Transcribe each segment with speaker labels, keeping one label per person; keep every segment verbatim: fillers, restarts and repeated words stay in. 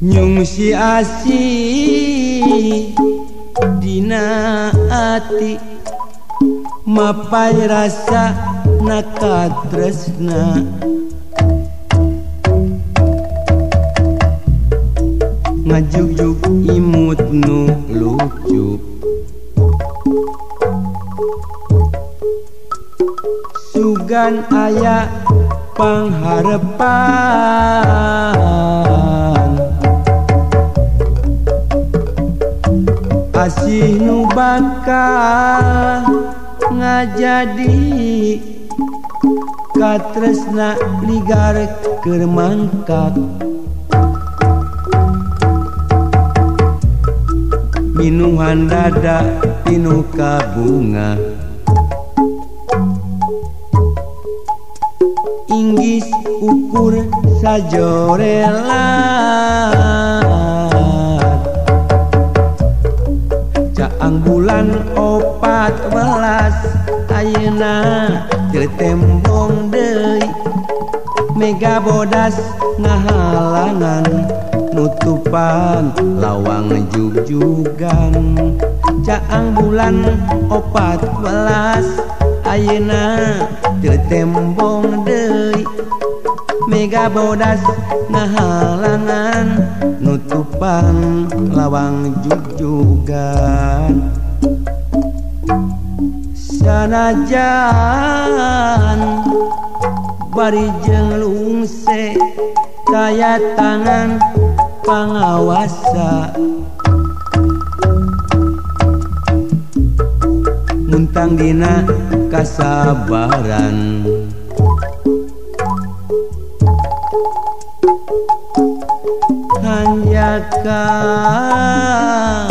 Speaker 1: Nyungsi asih dina ati mapai rasa nakatresna ngajugjug imut nu lucu sugan aya pangharepan asih nu bakal ngajadi katresna ligar keur mangkat minuhan dada pinuh ka bunga inggis ukur sajorelan caang bulan opat welas ayeuna teu tembong deui mega bodas ngahalangan nutupan lawang jugjugan caang bulan opat welas ayeuna teu tembong deui mega bodas ngahalangan nutupan lawang jugjugan sanajan bari jeung lungse kaya tangan pangawasa muntang dina kasabaran hanjakan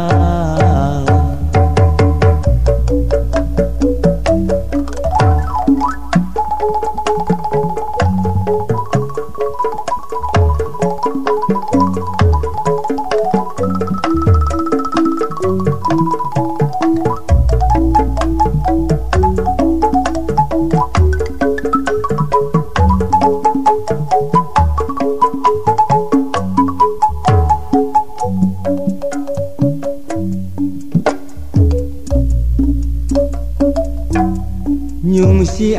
Speaker 1: nyungsi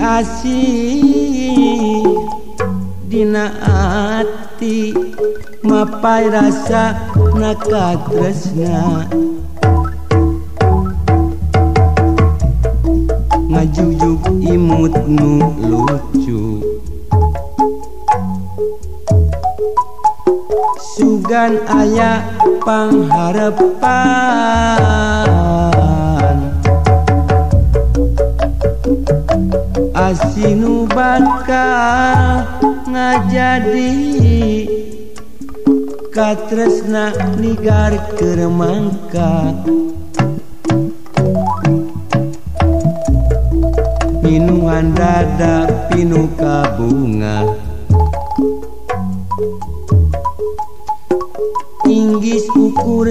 Speaker 1: asih dina ati mapai rasa nakatresna ngajugjug imut nu lucu sugan aya pangharepan asih nu bakal ngajadi katresna ligar keur mangkat minuhan dada pinuh ka bunga inggis ukur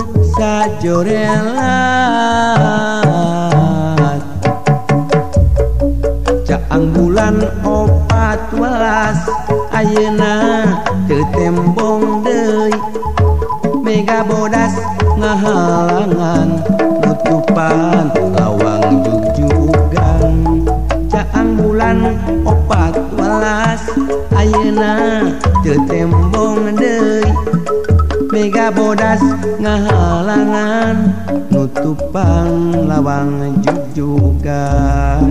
Speaker 1: sajorelan caang bulan opat welas ayeuna teu tembong deui mega bodas ngahalangan nutupan lawang jugjugan caang bulan opat welas ayeuna teu tembong deui mega bodas ngahalangan nutupan lawang jugjugan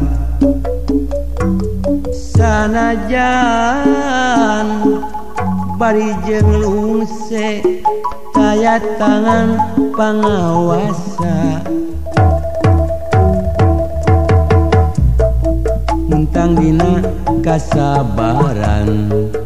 Speaker 1: sanajan bari jeung lungse kaya tangan pangawasa muntang dina kasabaran